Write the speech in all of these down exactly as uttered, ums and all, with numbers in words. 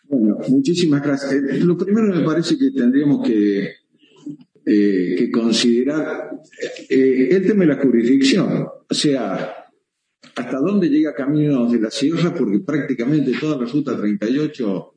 Bueno, muchísimas gracias. Eh, Lo primero me parece que tendríamos que, eh, que considerar eh, el tema de la jurisdicción. O sea, hasta dónde llega Caminos de la Sierra, porque prácticamente toda la ruta treinta y ocho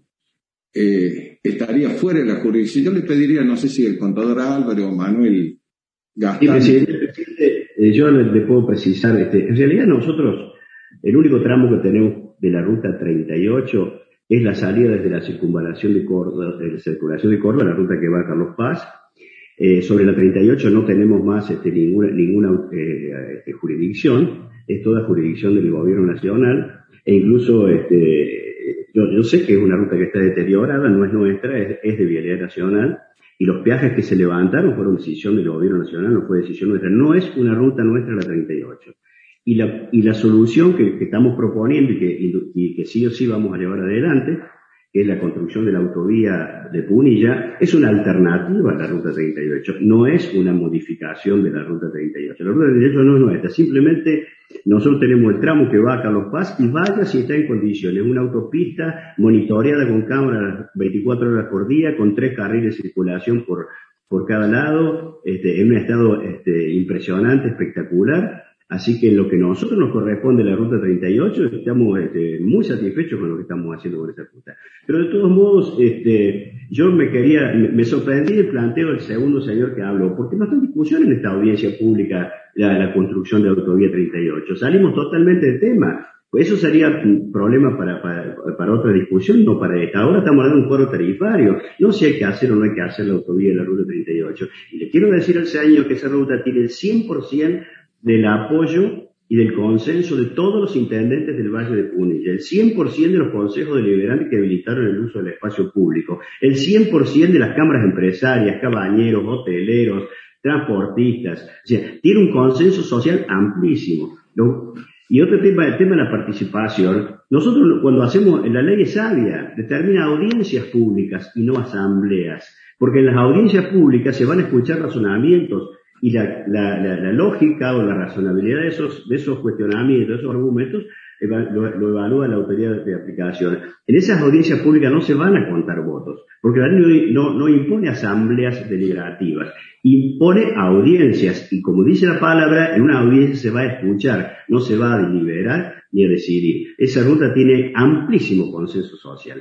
eh, estaría fuera de la jurisdicción. Yo le pediría, no sé si el contador Álvaro o Manuel Sí, Gastán. presidente, presidente, eh, yo le, le puedo precisar, este, en realidad nosotros, el único tramo que tenemos de la ruta treinta y ocho es la salida desde la circunvalación de Córdoba, de la circulación de Córdoba, la ruta que va a Carlos Paz. Eh, sobre la treinta y ocho no tenemos más este, ninguna, ninguna eh, este, jurisdicción, es toda jurisdicción del gobierno nacional, e incluso este, yo, yo sé que es una ruta que está deteriorada, no es nuestra, es, es de Vialidad Nacional, y los peajes que se levantaron fueron decisión del gobierno nacional, no fue decisión nuestra, no es una ruta nuestra la treinta y ocho. Y la, y la solución que, que estamos proponiendo y que, y, y que sí o sí vamos a llevar adelante, que es la construcción de la autovía de Punilla, es una alternativa a la ruta treinta y ocho, no es una modificación de la ruta treinta y ocho. La ruta treinta y ocho no es nuestra, simplemente nosotros tenemos el tramo que va a Carlos Paz y vaya si está en condiciones, una autopista monitoreada con cámaras veinticuatro horas por día, con tres carriles de circulación por, por cada lado, este, en un estado este, impresionante, espectacular. Así que en lo que a nosotros nos corresponde la ruta treinta y ocho, estamos este, muy satisfechos con lo que estamos haciendo con esa ruta. Pero de todos modos, este, yo me quería, me, me sorprendí el planteo del segundo señor que habló, porque no está en discusión en esta audiencia pública la, la construcción de la autovía treinta y ocho. Salimos totalmente del tema. Pues eso sería un problema para, para, para otra discusión, no para esta. Ahora estamos hablando de un foro tarifario. No sé si hay que hacer o no hay que hacer la autovía de la ruta treinta y ocho. Y le quiero decir al señor que esa ruta tiene el cien por ciento del apoyo y del consenso de todos los intendentes del Valle de Punilla, el cien por ciento de los consejos deliberantes que habilitaron el uso del espacio público, el cien por ciento de las cámaras empresarias, cabañeros, hoteleros, transportistas. O sea, tiene un consenso social amplísimo. ¿No? Y otro tema, el tema de la participación. Nosotros cuando hacemos, la ley es sabia, determina audiencias públicas y no asambleas, porque en las audiencias públicas se van a escuchar razonamientos, y la, la, la, la lógica o la razonabilidad de esos, de esos cuestionamientos, de esos argumentos, lo, lo evalúa la autoridad de aplicación. En esas audiencias públicas no se van a contar votos, porque la ley no, no impone asambleas deliberativas, impone audiencias, y como dice la palabra, en una audiencia se va a escuchar, no se va a deliberar ni a decidir. Esa ruta tiene amplísimo consenso social.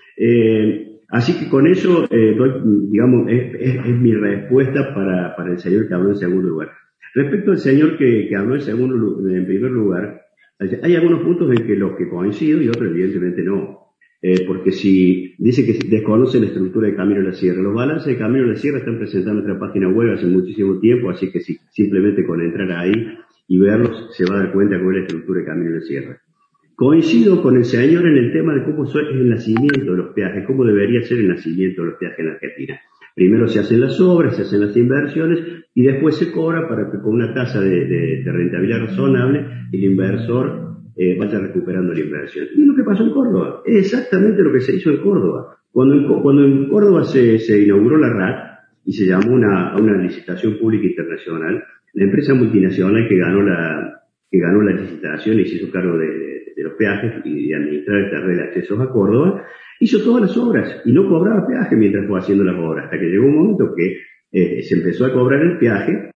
Eh, Así que con eso, eh, doy, digamos, es, es, es mi respuesta para, para el señor que habló en segundo lugar. Respecto al señor que, que habló en segundo, en primer lugar, hay algunos puntos en que los que coincido y otros evidentemente no. Eh, porque si dice que desconoce la estructura de Camino de la Sierra, los balances de Camino de la Sierra están presentados en nuestra página web hace muchísimo tiempo, así que si, simplemente con entrar ahí y verlos se va a dar cuenta cuál es la estructura de Camino de la Sierra. Coincido con el señor en el tema de cómo es el nacimiento de los peajes, cómo debería ser el nacimiento de los peajes en la Argentina. Primero se hacen las obras, se hacen las inversiones y después se cobra para que con una tasa de, de, de rentabilidad razonable el inversor eh, vaya recuperando la inversión. Y es lo que pasó en Córdoba, es exactamente lo que se hizo en Córdoba. Cuando en, cuando en Córdoba se, se inauguró la R A T y se llamó una, a una licitación pública internacional, la empresa multinacional que ganó la, que ganó la licitación y se hizo cargo de, de de los peajes y de administrar esta red de accesos a Córdoba, hizo todas las obras y no cobraba peaje mientras fue haciendo las obras, hasta que llegó un momento que eh, se empezó a cobrar el peaje